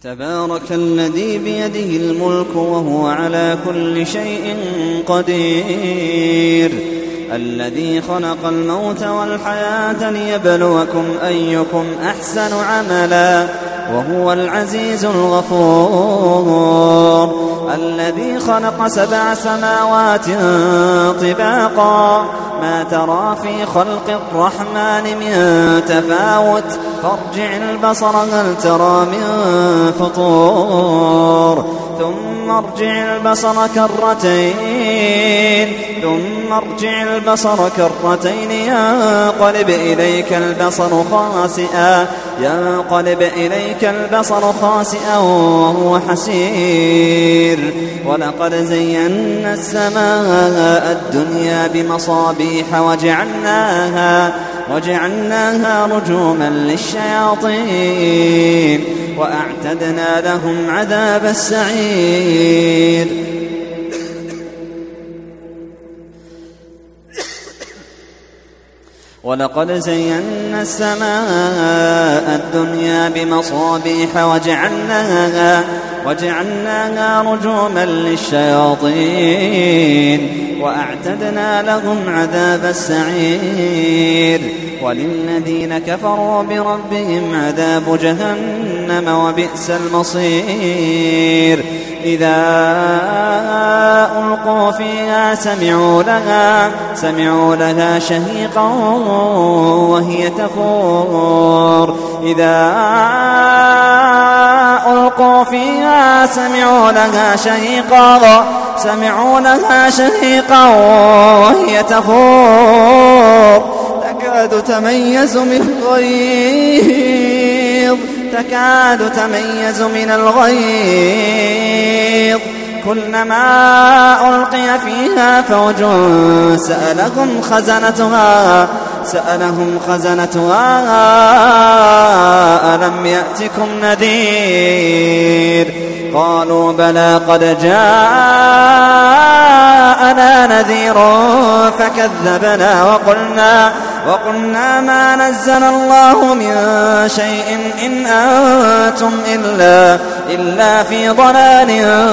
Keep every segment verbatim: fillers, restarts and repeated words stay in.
تبارك الذي بيده الملك وهو على كل شيء قدير الذي خلق الموت والحياة ليبلوكم أيكم أحسن عملا وهو العزيز الغفور الذي خلق سبع سماوات طباقا ما ترى في خلق الرحمن من تفاوت فارجع البصر هل ترى من فطور ثم ارجع البصر كرتين ثم ارجع البصر كرتين ينقلب إليك البصر خاسئا ينقلب إليك البصر خاسئا وهو حسير ولقد زينا السماء الدنيا بمصابيح وجعلناها وجعلناها رجوما للشياطين وأعتدنا لهم عذاب السعير ولقد زينا السماء الدنيا بمصابيح وجعلناها وجعلناها رجوما للشياطين وأعتدنا لهم عذاب السعير وللذين كفروا بربهم عذاب جهنم وبئس المصير إذا ألقوا فيها سمعوا لها سمعوا لها شهيقا وهي تفور إذا ألقوا فيها سمعوا لها شهيقا سمعوا لها شهيقا وهي تفور تكاد تميز من الغيظ تكاد تميز من الغيظ كلما ألقي فيها فوج سألهم خزنتها سألهم خزنتها ألم يأتكم نذير قالوا بلى قد جاءنا نذير فكذبنا وقلنا وقلنا ما نزل الله من شيء إن أنتم إلا, إلا في ضلال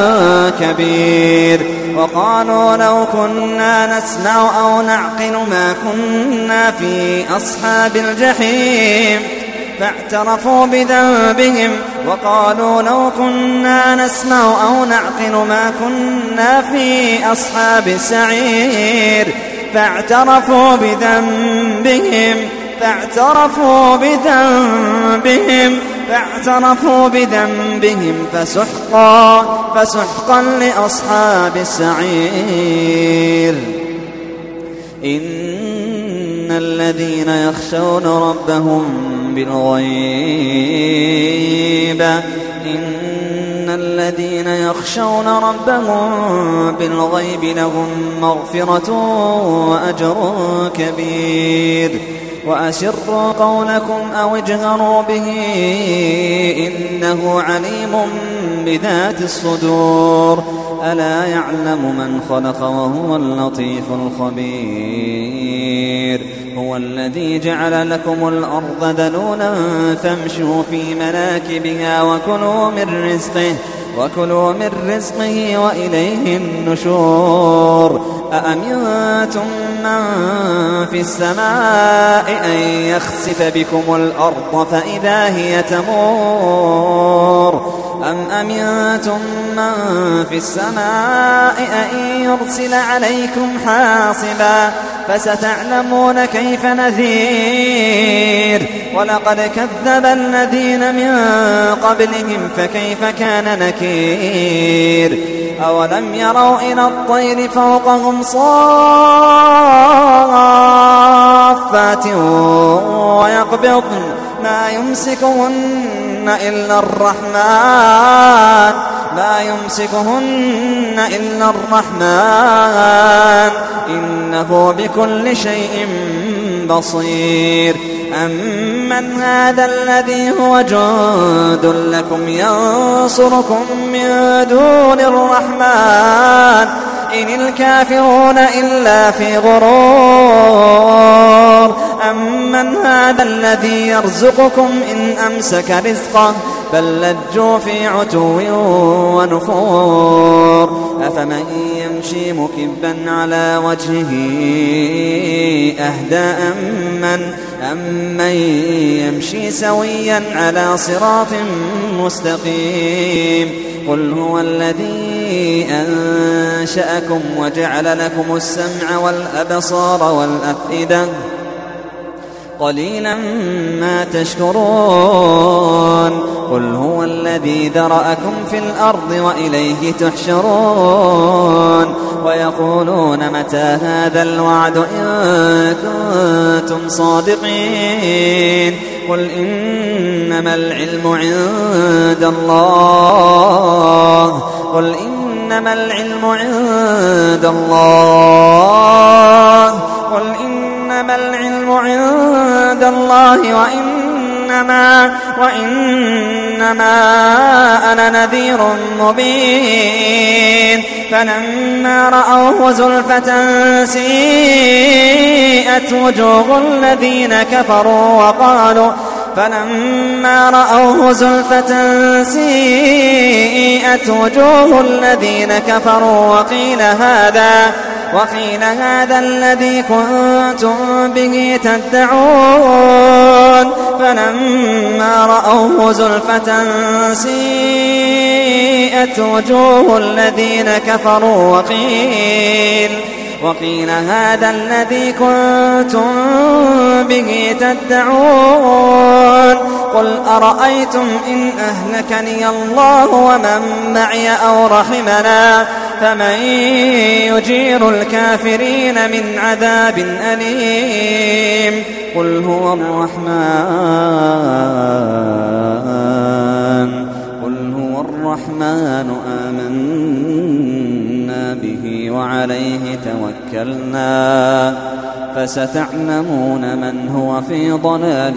كبير وقالوا لو كنا نسمع أو نعقل ما كنا في أصحاب الجحيم فاعترفوا بذنبهم وقالوا لو كنا نسمع أو نعقل ما كنا في أصحاب السعير فاعترفوا بذنبهم فاعترفوا بذنبهم فاعترفوا بذنبهم فسحقا فسحقا لأصحاب السعير إن الذين يخشون ربهم بالغيب إن الذين يخشون ربهم بالغيب لهم مغفرة وأجر كبير وأسروا قولكم أو اجهروا به إنه عليم بذات الصدور ألا يعلم من خلق وهو اللطيف الخبير هو الذي جعل لكم الأرض ذلولا فامشوا في مناكبها وكلوا من رزقه وكلوا من رزقه وإليه النشور أأمنتم من في السماء أن يخسف بكم الأرض فإذا هي تمور أم أمنتم من في السماء أن يرسل عليكم حاصبا فستعلمون كيف نذير ولقد كذب الذين من قبلهم فكيف كان نكير أولم يروا إلى الطير فوقهم صافات ويقبضن ما يمسكهن إلا الرحمن ما يمسكهن إلا الرحمن إنه بكل شيء بصير أمن هذا الذي هو جند لكم ينصركم من دون الرحمن إن الكافرون إلا في غرور أمن هذا الذي يرزقكم إن أمسك رزقه بل لجوا في عتو ونفور أفمن يمشي مكبا على وجهه أهدى أمن أمن يمشي سويا على صراط مستقيم قل هو الذي أنشأكم وجعل لكم السمع والأبصار والأفئدة قليلا ما تشكرون قل هو الذي ذرأكم في الأرض وإليه تحشرون ويقولون متى هذا الوعد إن كنتم صادقين قل إنما العلم عند الله قل إنما العلم عند الله قل إنما العلم عند الله وإنما وإنما أنا نذير مبين فلما رأوه زلفة سيئت وجوه الذين كفروا وقالوا فلما رأوه زلفة سيئت وجوه الذين كفروا وقيل هذا وقيل هذا الذي كنتم به تدعون فلما رأوه زلفة سيئت وجوه الذين كفروا وقيل وقيل هذا الذي كنتم به تدعون قل أرأيتم إن أهلكني الله ومن معي أو رحمنا فمن يجير الكافرين من عذاب أليم قل هو الرحمن قل هو الرحمن آمنا به وعليه توكلنا فستعلمون من هو في ضلال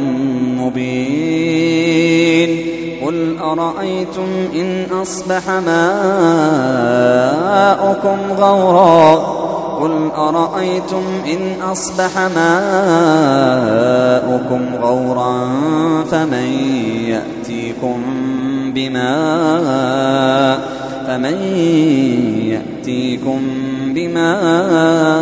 مبين قل أرأيتم إن أصبح ماؤكم غورا قل أرأيتم إن أصبح ماؤكم غورا فمن يأتيكم بماء فمن يأتيكم بماء